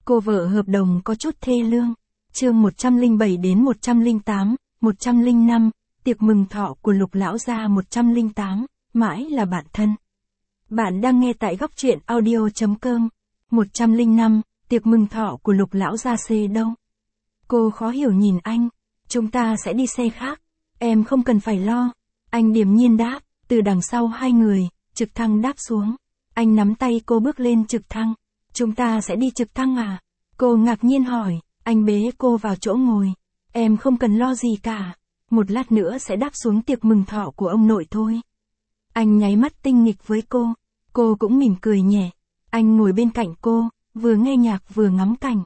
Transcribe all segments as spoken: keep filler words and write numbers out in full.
Cô vợ hợp đồng có chút thê lương. Chương một trăm lẻ bảy đến một trăm lẻ tám, một trăm lẻ năm, tiệc mừng thọ của Lục lão gia. Một trăm lẻ tám, mãi là bạn thân. Bạn đang nghe tại góc truyện audio chấm com. Một trăm lẻ năm, tiệc mừng thọ của Lục lão gia C đâu? Cô khó hiểu nhìn anh. Chúng ta sẽ đi xe khác. Em không cần phải lo. Anh điềm nhiên đáp. Từ đằng sau hai người, trực thăng đáp xuống. Anh nắm tay cô bước lên trực thăng. Chúng ta sẽ đi trực thăng à? Cô ngạc nhiên hỏi. Anh bế cô vào chỗ ngồi. Em không cần lo gì cả. Một lát nữa sẽ đáp xuống tiệc mừng thọ của ông nội thôi. Anh nháy mắt tinh nghịch với cô. Cô cũng mỉm cười nhẹ. Anh ngồi bên cạnh cô, vừa nghe nhạc vừa ngắm cảnh.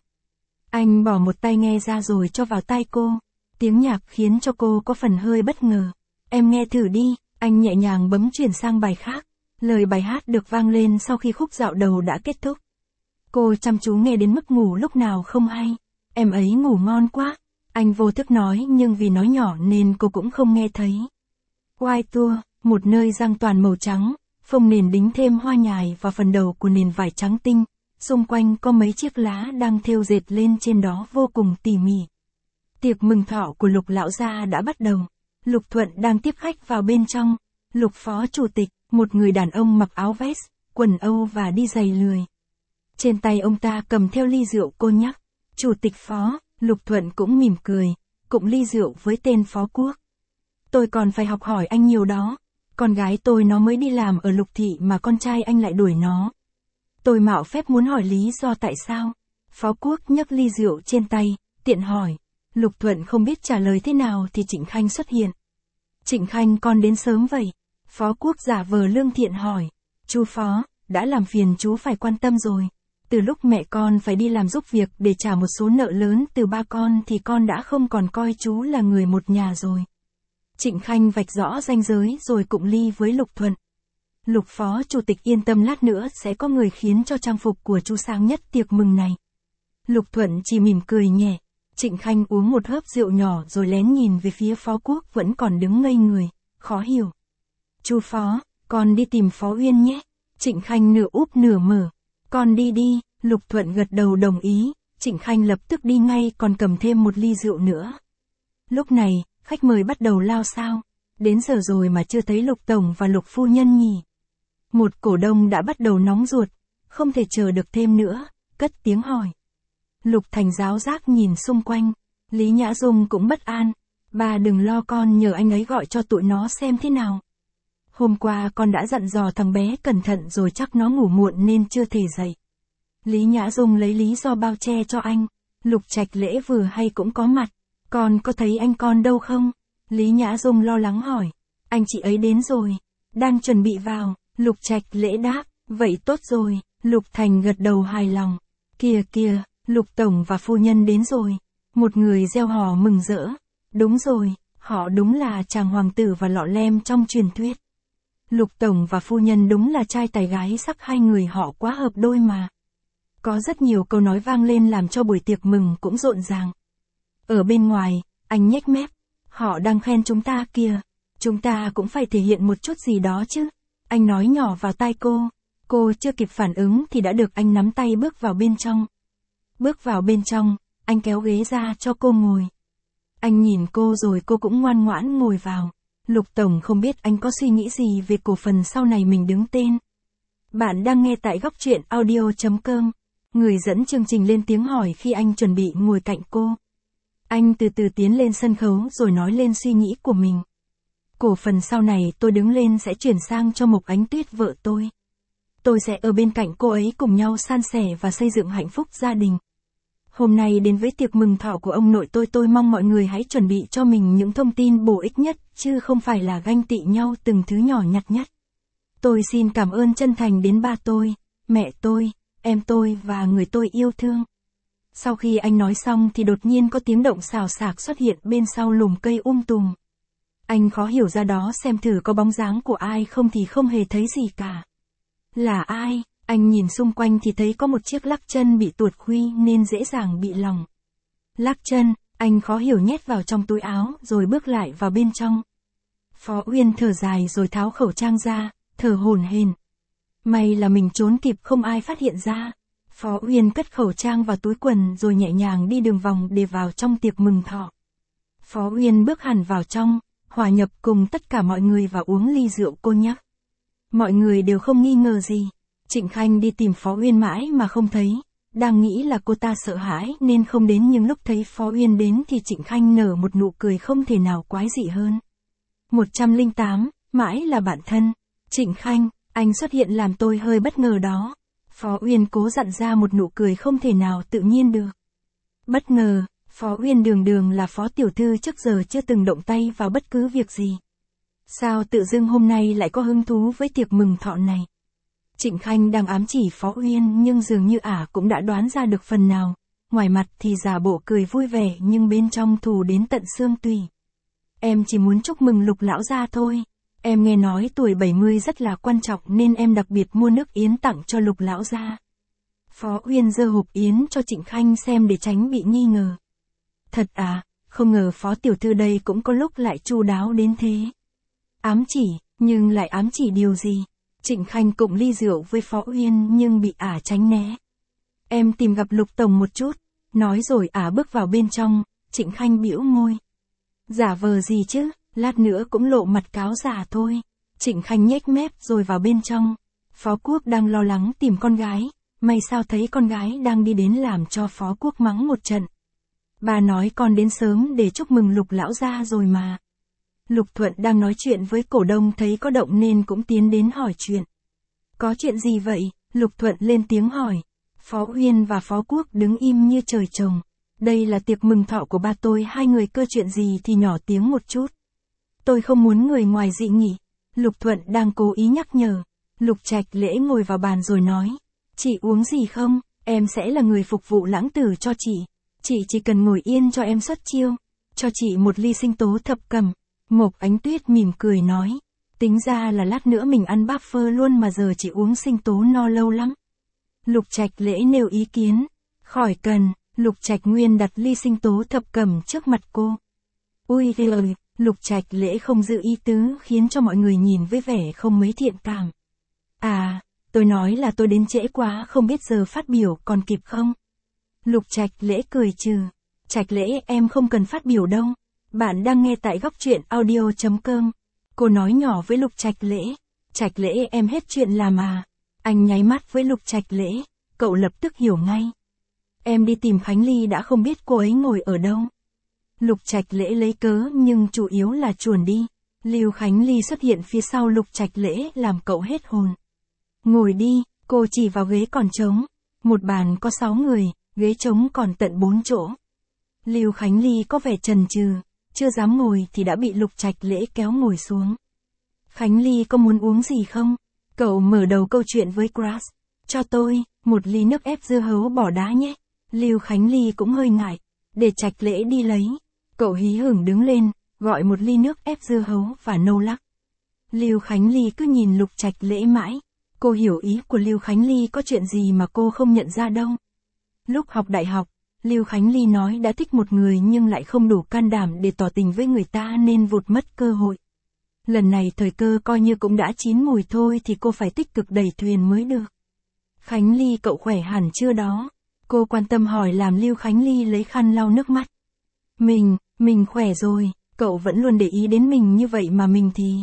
Anh bỏ một tai nghe ra rồi cho vào tai cô. Tiếng nhạc khiến cho cô có phần hơi bất ngờ. Em nghe thử đi. Anh nhẹ nhàng bấm chuyển sang bài khác. Lời bài hát được vang lên sau khi khúc dạo đầu đã kết thúc. Cô chăm chú nghe đến mức ngủ lúc nào không hay. Em ấy ngủ ngon quá. Anh vô thức nói nhưng vì nói nhỏ nên cô cũng không nghe thấy. White Tour, một nơi giang toàn màu trắng, phông nền đính thêm hoa nhài vào phần đầu của nền vải trắng tinh. Xung quanh có mấy chiếc lá đang thêu dệt lên trên đó vô cùng tỉ mỉ. Tiệc mừng thọ của Lục lão gia đã bắt đầu. Lục Thuận đang tiếp khách vào bên trong. Lục phó chủ tịch, một người đàn ông mặc áo vest, quần âu và đi giày lười. Trên tay ông ta cầm theo ly rượu cô nhắc. Chủ tịch phó, Lục Thuận cũng mỉm cười, cụng ly rượu với tên phó Quốc. Tôi còn phải học hỏi anh nhiều đó. Con gái tôi nó mới đi làm ở Lục thị mà con trai anh lại đuổi nó. Tôi mạo phép muốn hỏi lý do tại sao. Phó Quốc nhấc ly rượu trên tay, tiện hỏi. Lục Thuận không biết trả lời thế nào thì Trịnh Khanh xuất hiện. Trịnh Khanh con đến sớm vậy. Phó Quốc giả vờ lương thiện hỏi. Chú phó, đã làm phiền chú phải quan tâm rồi. Từ lúc mẹ con phải đi làm giúp việc để trả một số nợ lớn từ ba con thì con đã không còn coi chú là người một nhà rồi. Trịnh Khanh vạch rõ ranh giới rồi cụng ly với Lục Thuận. Lục phó chủ tịch yên tâm, lát nữa sẽ có người khiến cho trang phục của chú sáng nhất tiệc mừng này. Lục Thuận chỉ mỉm cười nhẹ. Trịnh Khanh uống một hớp rượu nhỏ rồi lén nhìn về phía phó Quốc vẫn còn đứng ngây người, khó hiểu. Chú phó, con đi tìm phó Uyên nhé. Trịnh Khanh nửa úp nửa mở. Con đi đi. Lục Thuận gật đầu đồng ý. Trịnh Khanh lập tức đi ngay còn cầm thêm một ly rượu nữa. Lúc này, khách mời bắt đầu lao xao. Đến giờ rồi mà chưa thấy Lục Tổng và Lục Phu Nhân nhỉ. Một cổ đông đã bắt đầu nóng ruột. Không thể chờ được thêm nữa, cất tiếng hỏi. Lục Thành giáo giác nhìn xung quanh. Lý Nhã Dung cũng bất an. Bà đừng lo, con nhờ anh ấy gọi cho tụi nó xem thế nào. Hôm qua con đã dặn dò thằng bé cẩn thận rồi, chắc nó ngủ muộn nên chưa thể dậy. Lý Nhã Dung lấy lý do bao che cho anh. Lục Trạch Lễ vừa hay cũng có mặt. Con có thấy anh con đâu không? Lý Nhã Dung lo lắng hỏi. Anh chị ấy đến rồi. Đang chuẩn bị vào. Lục Trạch Lễ đáp. Vậy tốt rồi. Lục Thành gật đầu hài lòng. Kìa kìa, Lục Tổng và Phu Nhân đến rồi. Một người reo hò mừng rỡ. Đúng rồi, họ đúng là chàng hoàng tử và lọ lem trong truyền thuyết. Lục Tổng và Phu Nhân đúng là trai tài gái sắc, hai người họ quá hợp đôi mà. Có rất nhiều câu nói vang lên làm cho buổi tiệc mừng cũng rộn ràng. Ở bên ngoài, anh nhếch mép. Họ đang khen chúng ta kìa. Chúng ta cũng phải thể hiện một chút gì đó chứ. Anh nói nhỏ vào tai cô. Cô chưa kịp phản ứng thì đã được anh nắm tay bước vào bên trong. Bước vào bên trong, anh kéo ghế ra cho cô ngồi. Anh nhìn cô rồi cô cũng ngoan ngoãn ngồi vào. Lục Tổng không biết anh có suy nghĩ gì về cổ phần sau này mình đứng tên. Bạn đang nghe tại góc truyện audio chấm com. Người dẫn chương trình lên tiếng hỏi khi anh chuẩn bị ngồi cạnh cô. Anh từ từ tiến lên sân khấu rồi nói lên suy nghĩ của mình. Cổ phần sau này tôi đứng lên sẽ chuyển sang cho Mộc Ánh Tuyết vợ tôi. Tôi sẽ ở bên cạnh cô ấy cùng nhau san sẻ và xây dựng hạnh phúc gia đình. Hôm nay đến với tiệc mừng thọ của ông nội tôi, tôi mong mọi người hãy chuẩn bị cho mình những thông tin bổ ích nhất, chứ không phải là ganh tị nhau từng thứ nhỏ nhặt nhất. Tôi xin cảm ơn chân thành đến ba tôi, mẹ tôi, em tôi và người tôi yêu thương. Sau khi anh nói xong thì đột nhiên có tiếng động xào xạc xuất hiện bên sau lùm cây um tùm. Anh khó hiểu ra đó xem thử có bóng dáng của ai không thì không hề thấy gì cả. Là ai? Anh nhìn xung quanh thì thấy có một chiếc lắc chân bị tuột khuy nên dễ dàng bị lỏng. Lắc chân, anh khó hiểu nhét vào trong túi áo rồi bước lại vào bên trong. Phó Uyên thở dài rồi tháo khẩu trang ra, thở hổn hển. May là mình trốn kịp không ai phát hiện ra. Phó Uyên cất khẩu trang vào túi quần rồi nhẹ nhàng đi đường vòng để vào trong tiệc mừng thọ. Phó Uyên bước hẳn vào trong, hòa nhập cùng tất cả mọi người và uống ly rượu cô nhắc. Mọi người đều không nghi ngờ gì. Trịnh Khanh đi tìm Phó Uyên mãi mà không thấy, đang nghĩ là cô ta sợ hãi nên không đến, nhưng lúc thấy Phó Uyên đến thì Trịnh Khanh nở một nụ cười không thể nào quái dị hơn. một trăm lẻ tám, mãi là bạn thân. Trịnh Khanh, anh xuất hiện làm tôi hơi bất ngờ đó. Phó Uyên cố dặn ra một nụ cười không thể nào tự nhiên được. Bất ngờ, Phó Uyên đường đường là phó tiểu thư trước giờ chưa từng động tay vào bất cứ việc gì. Sao tự dưng hôm nay lại có hứng thú với tiệc mừng thọ này? Trịnh Khanh đang ám chỉ Phó Uyên nhưng dường như ả cũng đã đoán ra được phần nào. Ngoài mặt thì giả bộ cười vui vẻ nhưng bên trong thù đến tận xương tủy. Em chỉ muốn chúc mừng Lục lão gia thôi. Em nghe nói tuổi bảy mươi rất là quan trọng nên em đặc biệt mua nước yến tặng cho Lục lão gia. Phó Uyên giơ hộp yến cho Trịnh Khanh xem để tránh bị nghi ngờ. Thật à, không ngờ Phó tiểu thư đây cũng có lúc lại chu đáo đến thế. Ám chỉ, nhưng lại ám chỉ điều gì? Trịnh Khanh cụng ly rượu với Phó Uyên nhưng bị ả tránh né. Em tìm gặp Lục tổng một chút. Nói rồi ả bước vào bên trong, Trịnh Khanh bĩu môi. Giả vờ gì chứ, lát nữa cũng lộ mặt cáo giả thôi. Trịnh Khanh nhếch mép rồi vào bên trong. Phó Quốc đang lo lắng tìm con gái, may sao thấy con gái đang đi đến làm cho Phó Quốc mắng một trận. Bà nói con đến sớm để chúc mừng Lục lão gia rồi mà. Lục Thuận đang nói chuyện với cổ đông thấy có động nên cũng tiến đến hỏi chuyện. Có chuyện gì vậy? Lục Thuận lên tiếng hỏi. Phó Uyên và Phó Quốc đứng im như trời trồng. Đây là tiệc mừng thọ của ba tôi, hai người cơ chuyện gì thì nhỏ tiếng một chút. Tôi không muốn người ngoài dị nghị. Lục Thuận đang cố ý nhắc nhở. Lục Trạch Lễ ngồi vào bàn rồi nói. Chị uống gì không? Em sẽ là người phục vụ lãng tử cho chị. Chị chỉ cần ngồi yên cho em xuất chiêu. Cho chị một ly sinh tố thập cẩm. Mộc Ánh Tuyết mỉm cười nói. Tính ra là lát nữa mình ăn bát phơ luôn mà giờ chị uống sinh tố no lâu lắm. Lục Trạch Lễ nêu ý kiến. Khỏi cần. Lục Trạch Nguyên đặt ly sinh tố thập cẩm trước mặt cô. Ui ơi, Lục Trạch Lễ không giữ ý tứ khiến cho mọi người nhìn với vẻ không mấy thiện cảm. À, tôi nói là tôi đến trễ quá không biết giờ phát biểu còn kịp không? Lục Trạch Lễ cười trừ. Trạch Lễ em không cần phát biểu đâu. Bạn đang nghe tại góc truyện audio chấm com. Cô nói nhỏ với Lục Trạch Lễ. Trạch Lễ em hết chuyện làm à? Anh nháy mắt với Lục Trạch Lễ. Cậu lập tức hiểu ngay. Em đi tìm Khánh Ly đã không biết cô ấy ngồi ở đâu. Lục Trạch Lễ lấy cớ nhưng chủ yếu là chuồn đi. Lưu Khánh Ly xuất hiện phía sau Lục Trạch Lễ làm cậu hết hồn. Ngồi đi, cô chỉ vào ghế còn trống. Một bàn có sáu người, ghế trống còn tận bốn chỗ. Lưu Khánh Ly có vẻ chần chừ, chưa dám ngồi thì đã bị Lục Trạch Lễ kéo ngồi xuống. Khánh Ly có muốn uống gì không? Cậu mở đầu câu chuyện với Grass. Cho tôi, một ly nước ép dưa hấu bỏ đá nhé. Lưu Khánh Ly cũng hơi ngại. Để Trạch Lễ đi lấy. Cậu hí hửng đứng lên, gọi một ly nước ép dưa hấu và nâu lắc. Lưu Khánh Ly cứ nhìn Lục Trạch Lễ mãi. Cô hiểu ý của Lưu Khánh Ly có chuyện gì mà cô không nhận ra đâu. Lúc học đại học, Lưu Khánh Ly nói đã thích một người nhưng lại không đủ can đảm để tỏ tình với người ta nên vụt mất cơ hội. Lần này thời cơ coi như cũng đã chín mùi thôi thì cô phải tích cực đẩy thuyền mới được. Khánh Ly cậu khỏe hẳn chưa đó? Cô quan tâm hỏi làm Lưu Khánh Ly lấy khăn lau nước mắt. Mình, mình khỏe rồi, cậu vẫn luôn để ý đến mình như vậy mà mình thì...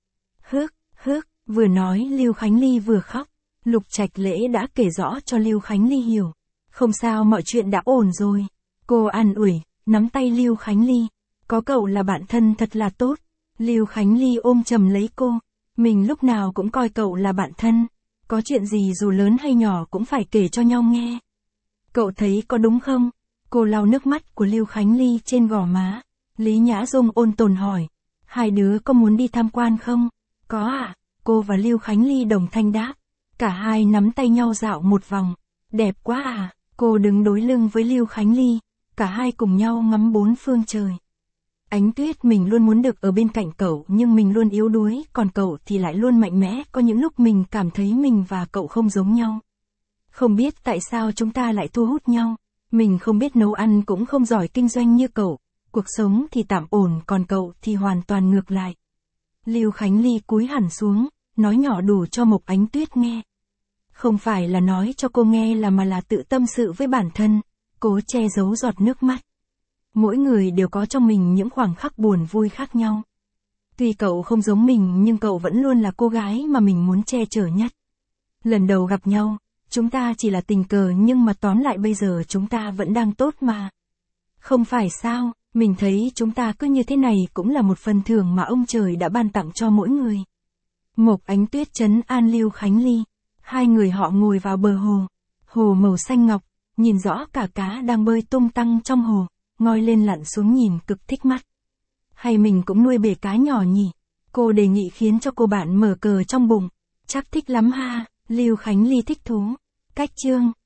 Hước, hước, vừa nói Lưu Khánh Ly vừa khóc. Lục Trạch Lễ đã kể rõ cho Lưu Khánh Ly hiểu. Không sao, mọi chuyện đã ổn rồi. Cô an ủi, nắm tay Lưu Khánh Ly. Có cậu là bạn thân thật là tốt. Lưu Khánh Ly ôm chầm lấy cô. Mình lúc nào cũng coi cậu là bạn thân. Có chuyện gì dù lớn hay nhỏ cũng phải kể cho nhau nghe. Cậu thấy có đúng không? Cô lau nước mắt của Lưu Khánh Ly trên gò má. Lý Nhã Dung ôn tồn hỏi. Hai đứa có muốn đi tham quan không? Có ạ. À? Cô và Lưu Khánh Ly đồng thanh đáp. Cả hai nắm tay nhau dạo một vòng. Đẹp quá à. Cô đứng đối lưng với Lưu Khánh Ly. Cả hai cùng nhau ngắm bốn phương trời. Ánh Tuyết mình luôn muốn được ở bên cạnh cậu nhưng mình luôn yếu đuối, còn cậu thì lại luôn mạnh mẽ, có những lúc mình cảm thấy mình và cậu không giống nhau. Không biết tại sao chúng ta lại thu hút nhau. Mình không biết nấu ăn cũng không giỏi kinh doanh như cậu. Cuộc sống thì tạm ổn còn cậu thì hoàn toàn ngược lại. Lưu Khánh Ly cúi hẳn xuống, nói nhỏ đủ cho Mộc Ánh Tuyết nghe. Không phải là nói cho cô nghe là mà là tự tâm sự với bản thân, cố che giấu giọt nước mắt. Mỗi người đều có trong mình những khoảnh khắc buồn vui khác nhau. Tuy cậu không giống mình nhưng cậu vẫn luôn là cô gái mà mình muốn che chở nhất. Lần đầu gặp nhau, chúng ta chỉ là tình cờ nhưng mà tóm lại bây giờ chúng ta vẫn đang tốt mà. Không phải sao, mình thấy chúng ta cứ như thế này cũng là một phần thưởng mà ông trời đã ban tặng cho mỗi người. Mộc Ánh Tuyết trấn an Lưu Khánh Ly. Hai người họ ngồi vào bờ hồ. Hồ màu xanh ngọc, nhìn rõ cả cá đang bơi tung tăng trong hồ, ngoi lên lặn xuống nhìn cực thích mắt. Hay mình cũng nuôi bể cá nhỏ nhỉ? Cô đề nghị khiến cho cô bạn mở cờ trong bụng. Chắc thích lắm ha, Lưu Khánh Ly thích thú. Cách chương